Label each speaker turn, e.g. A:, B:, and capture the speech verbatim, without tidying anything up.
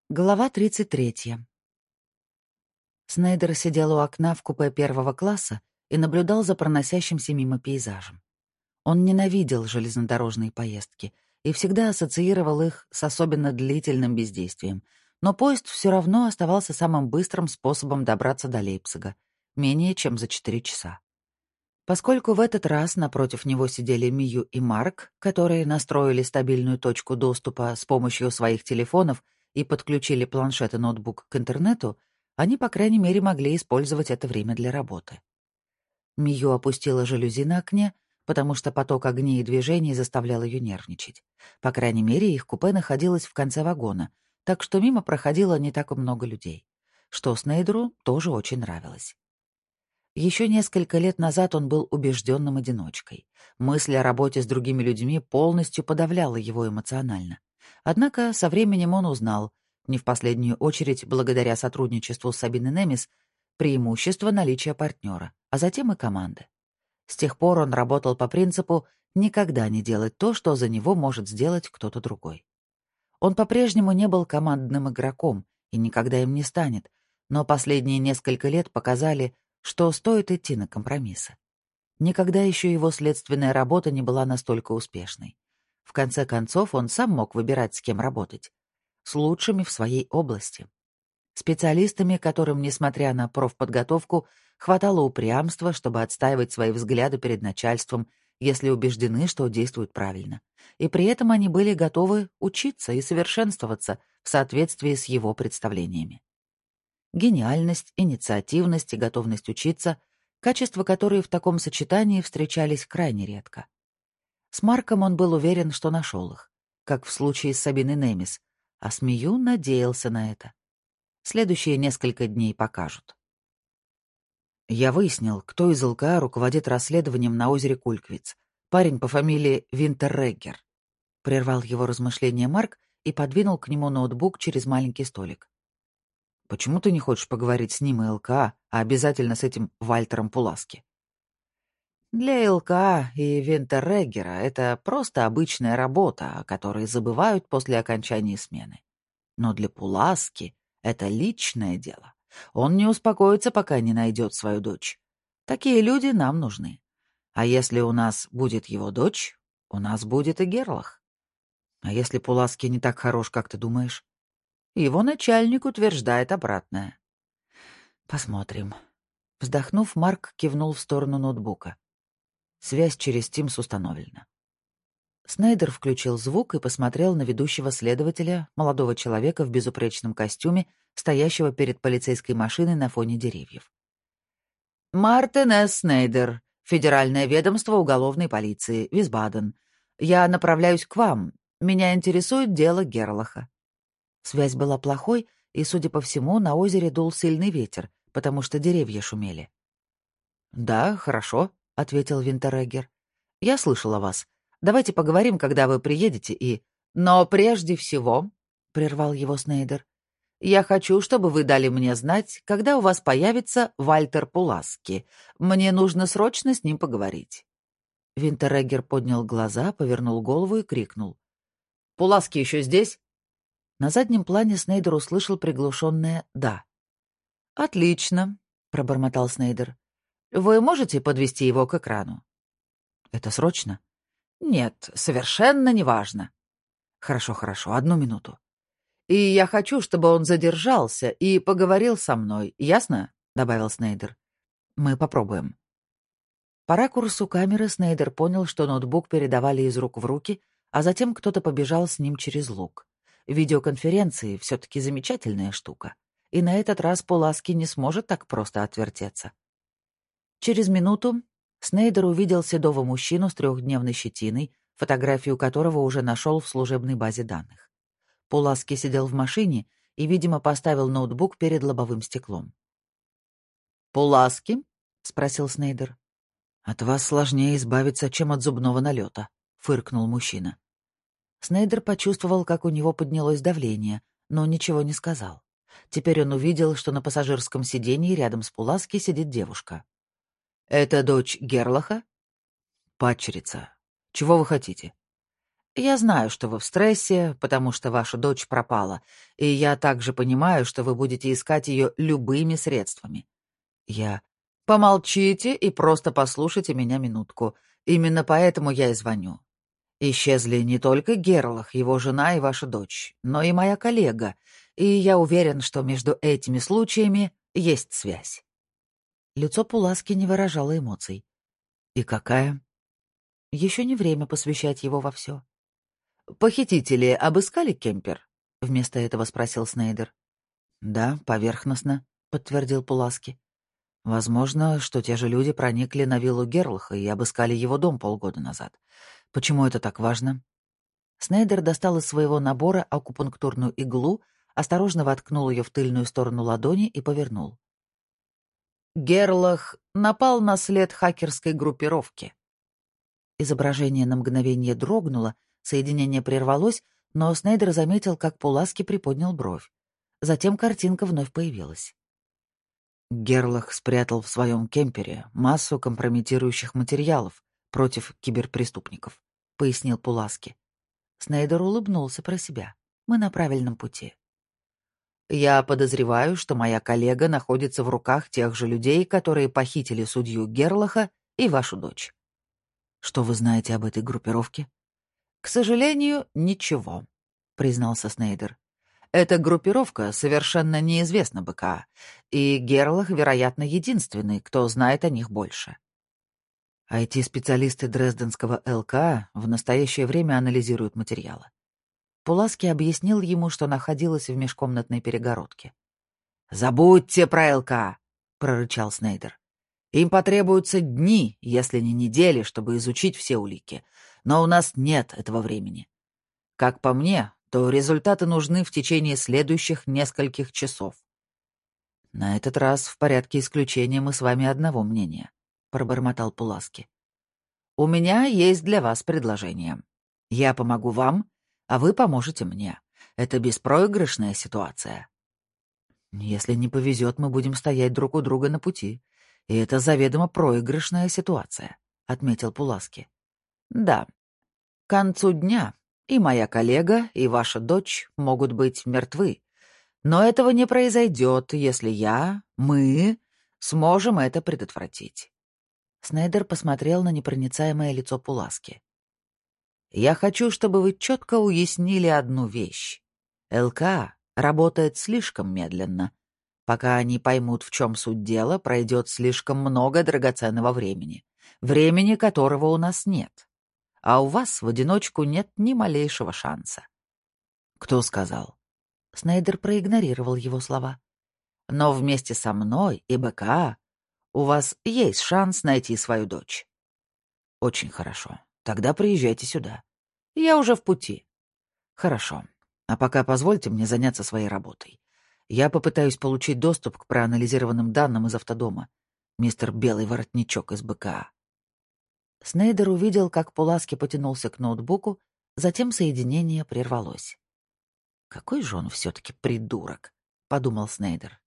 A: Глава тридцать третья. Снейдер сидел у окна в купе первого класса и наблюдал за проносящимся мимо пейзажем. Он ненавидел железнодорожные поездки и всегда ассоциировал их с особенно длительным бездействием, но поезд все равно оставался самым быстрым способом добраться до Лейпцига, менее чем за четыре часа. Поскольку в этот раз напротив него сидели Мию и Марк, которые настроили стабильную точку доступа с помощью своих телефонов и подключили планшет и ноутбук к интернету, они, по крайней мере, могли использовать это время для работы. Мию опустила жалюзи на окне, потому что поток огней и движений заставлял ее нервничать. По крайней мере, их купе находилось в конце вагона, так что мимо проходило не так много людей, что Снейдеру тоже очень нравилось. Еще несколько лет назад он был убежденным одиночкой. Мысль о работе с другими людьми полностью подавляла его эмоционально. Однако со временем он узнал, не в последнюю очередь благодаря сотрудничеству с Сабиной Немис, преимущество наличия партнера, а затем и команды. С тех пор он работал по принципу «никогда не делать то, что за него может сделать кто-то другой». Он по-прежнему не был командным игроком и никогда им не станет, но последние несколько лет показали, что стоит идти на компромиссы. Никогда еще его следственная работа не была настолько успешной. В конце концов, он сам мог выбирать, с кем работать. С лучшими в своей области. Специалистами, которым, несмотря на профподготовку, хватало упрямства, чтобы отстаивать свои взгляды перед начальством, если убеждены, что действуют правильно. И при этом они были готовы учиться и совершенствоваться в соответствии с его представлениями. Гениальность, инициативность и готовность учиться — качества, которые в таком сочетании встречались крайне редко. С Марком он был уверен, что нашел их, как в случае с Сабиной Немис, а с Мию надеялся на это. Следующие несколько дней покажут. Я выяснил, кто из ЛКА руководит расследованием на озере Кульквиц. Парень по фамилии Винтерреггер. Прервал его размышления Марк и подвинул к нему ноутбук через маленький столик. «Почему ты не хочешь поговорить с ним и ЛКА, а обязательно с этим Вальтером Пуласки?» «Для ЛКА и Винтерреггера это просто обычная работа, о которой забывают после окончания смены. Но для Пуласки это личное дело. Он не успокоится, пока не найдет свою дочь. Такие люди нам нужны. А если у нас будет его дочь, у нас будет и Герлах. А если Пуласки не так хорош, как ты думаешь?» Его начальник утверждает обратное. Посмотрим. Вздохнув, Марк кивнул в сторону ноутбука. Связь через Teams установлена. Снейдер включил звук и посмотрел на ведущего следователя, молодого человека в безупречном костюме, стоящего перед полицейской машиной на фоне деревьев. «Мартин С. Снейдер, Федеральное ведомство уголовной полиции, Висбаден. Я направляюсь к вам. Меня интересует дело Герлаха». Связь была плохой, и, судя по всему, на озере дул сильный ветер, потому что деревья шумели. «Да, хорошо», — ответил Винтерреггер. «Я слышал о вас. Давайте поговорим, когда вы приедете, и...» «Но прежде всего», — прервал его Снейдер, «я хочу, чтобы вы дали мне знать, когда у вас появится Вальтер Пуласки. Мне нужно срочно с ним поговорить». Винтерреггер поднял глаза, повернул голову и крикнул. «Пуласки еще здесь?» На заднем плане Снейдер услышал приглушенное «да». «Отлично», — пробормотал Снейдер. «Вы можете подвести его к экрану?» «Это срочно?» «Нет, совершенно неважно». «Хорошо, хорошо, одну минуту». «И я хочу, чтобы он задержался и поговорил со мной, ясно?» — добавил Снейдер. «Мы попробуем». По ракурсу камеры Снейдер понял, что ноутбук передавали из рук в руки, а затем кто-то побежал с ним через луг. Видеоконференции — все-таки замечательная штука, и на этот раз Пуласки не сможет так просто отвертеться. Через минуту Снейдер увидел седого мужчину с трехдневной щетиной, фотографию которого уже нашел в служебной базе данных. Пуласки сидел в машине и, видимо, поставил ноутбук перед лобовым стеклом. «Пуласки?» — спросил Снейдер. «От вас сложнее избавиться, чем от зубного налета», — фыркнул мужчина. Снейдер почувствовал, как у него поднялось давление, но ничего не сказал. Теперь он увидел, что на пассажирском сиденье рядом с Пуласки сидит девушка. «Это дочь Герлаха?» «Падчерица. Чего вы хотите?» Я знаю, что вы в стрессе, потому что ваша дочь пропала, и я также понимаю, что вы будете искать ее любыми средствами. Я... Помолчите и просто послушайте меня минутку. Именно поэтому я и звоню. Исчезли не только Герлах, его жена и ваша дочь, но и моя коллега, и я уверен, что между этими случаями есть связь. Лицо Пуласки не выражало эмоций. И какая? Еще не время посвящать его во все. «Похитители обыскали кемпер?» — вместо этого спросил Снейдер. «Да, поверхностно», — подтвердил Пуласки. «Возможно, что те же люди проникли на виллу Герлаха и обыскали его дом полгода назад. Почему это так важно?» Снейдер достал из своего набора акупунктурную иглу, осторожно воткнул ее в тыльную сторону ладони и повернул. Герлах напал на след хакерской группировки. Изображение на мгновение дрогнуло, соединение прервалось, но Снейдер заметил, как Пуласки приподнял бровь. Затем картинка вновь появилась. Герлах спрятал в своем кемпере массу компрометирующих материалов против киберпреступников, пояснил Пуласки. Снейдер улыбнулся про себя. Мы на правильном пути. Я подозреваю, что моя коллега находится в руках тех же людей, которые похитили судью Герлаха и вашу дочь. Что вы знаете об этой группировке? К сожалению, ничего, признался Снейдер. Эта группировка совершенно неизвестна БК, и Герлах, вероятно, единственный, кто знает о них больше. ай ти-специалисты Дрезденского эл ка в настоящее время анализируют материалы. Пуласки объяснил ему, что находилось в межкомнатной перегородке. «Забудьте про эл ка!» — прорычал Снейдер. «Им потребуются дни, если не недели, чтобы изучить все улики. Но у нас нет этого времени. Как по мне, то результаты нужны в течение следующих нескольких часов». «На этот раз в порядке исключения мы с вами одного мнения», — пробормотал Пуласки. «У меня есть для вас предложение. Я помогу вам, а вы поможете мне. Это беспроигрышная ситуация». «Если не повезет, мы будем стоять друг у друга на пути. И это заведомо проигрышная ситуация», — отметил Пуласки. «Да. К концу дня и моя коллега, и ваша дочь могут быть мертвы. Но этого не произойдет, если я, мы, сможем это предотвратить». Снейдер посмотрел на непроницаемое лицо Пуласки. «Я хочу, чтобы вы четко уяснили одну вещь. эл ка работает слишком медленно. Пока они поймут, в чем суть дела, пройдет слишком много драгоценного времени. Времени, которого у нас нет. А у вас в одиночку нет ни малейшего шанса». «Кто сказал?» Снейдер проигнорировал его слова. «Но вместе со мной и БК у вас есть шанс найти свою дочь». «Очень хорошо. Тогда приезжайте сюда. Я уже в пути». «Хорошо. А пока позвольте мне заняться своей работой. Я попытаюсь получить доступ к проанализированным данным из автодома. Мистер Белый Воротничок из БК». Снейдер увидел, как Пуласки потянулся к ноутбуку, затем соединение прервалось. «Какой же он все-таки придурок», — подумал Снейдер.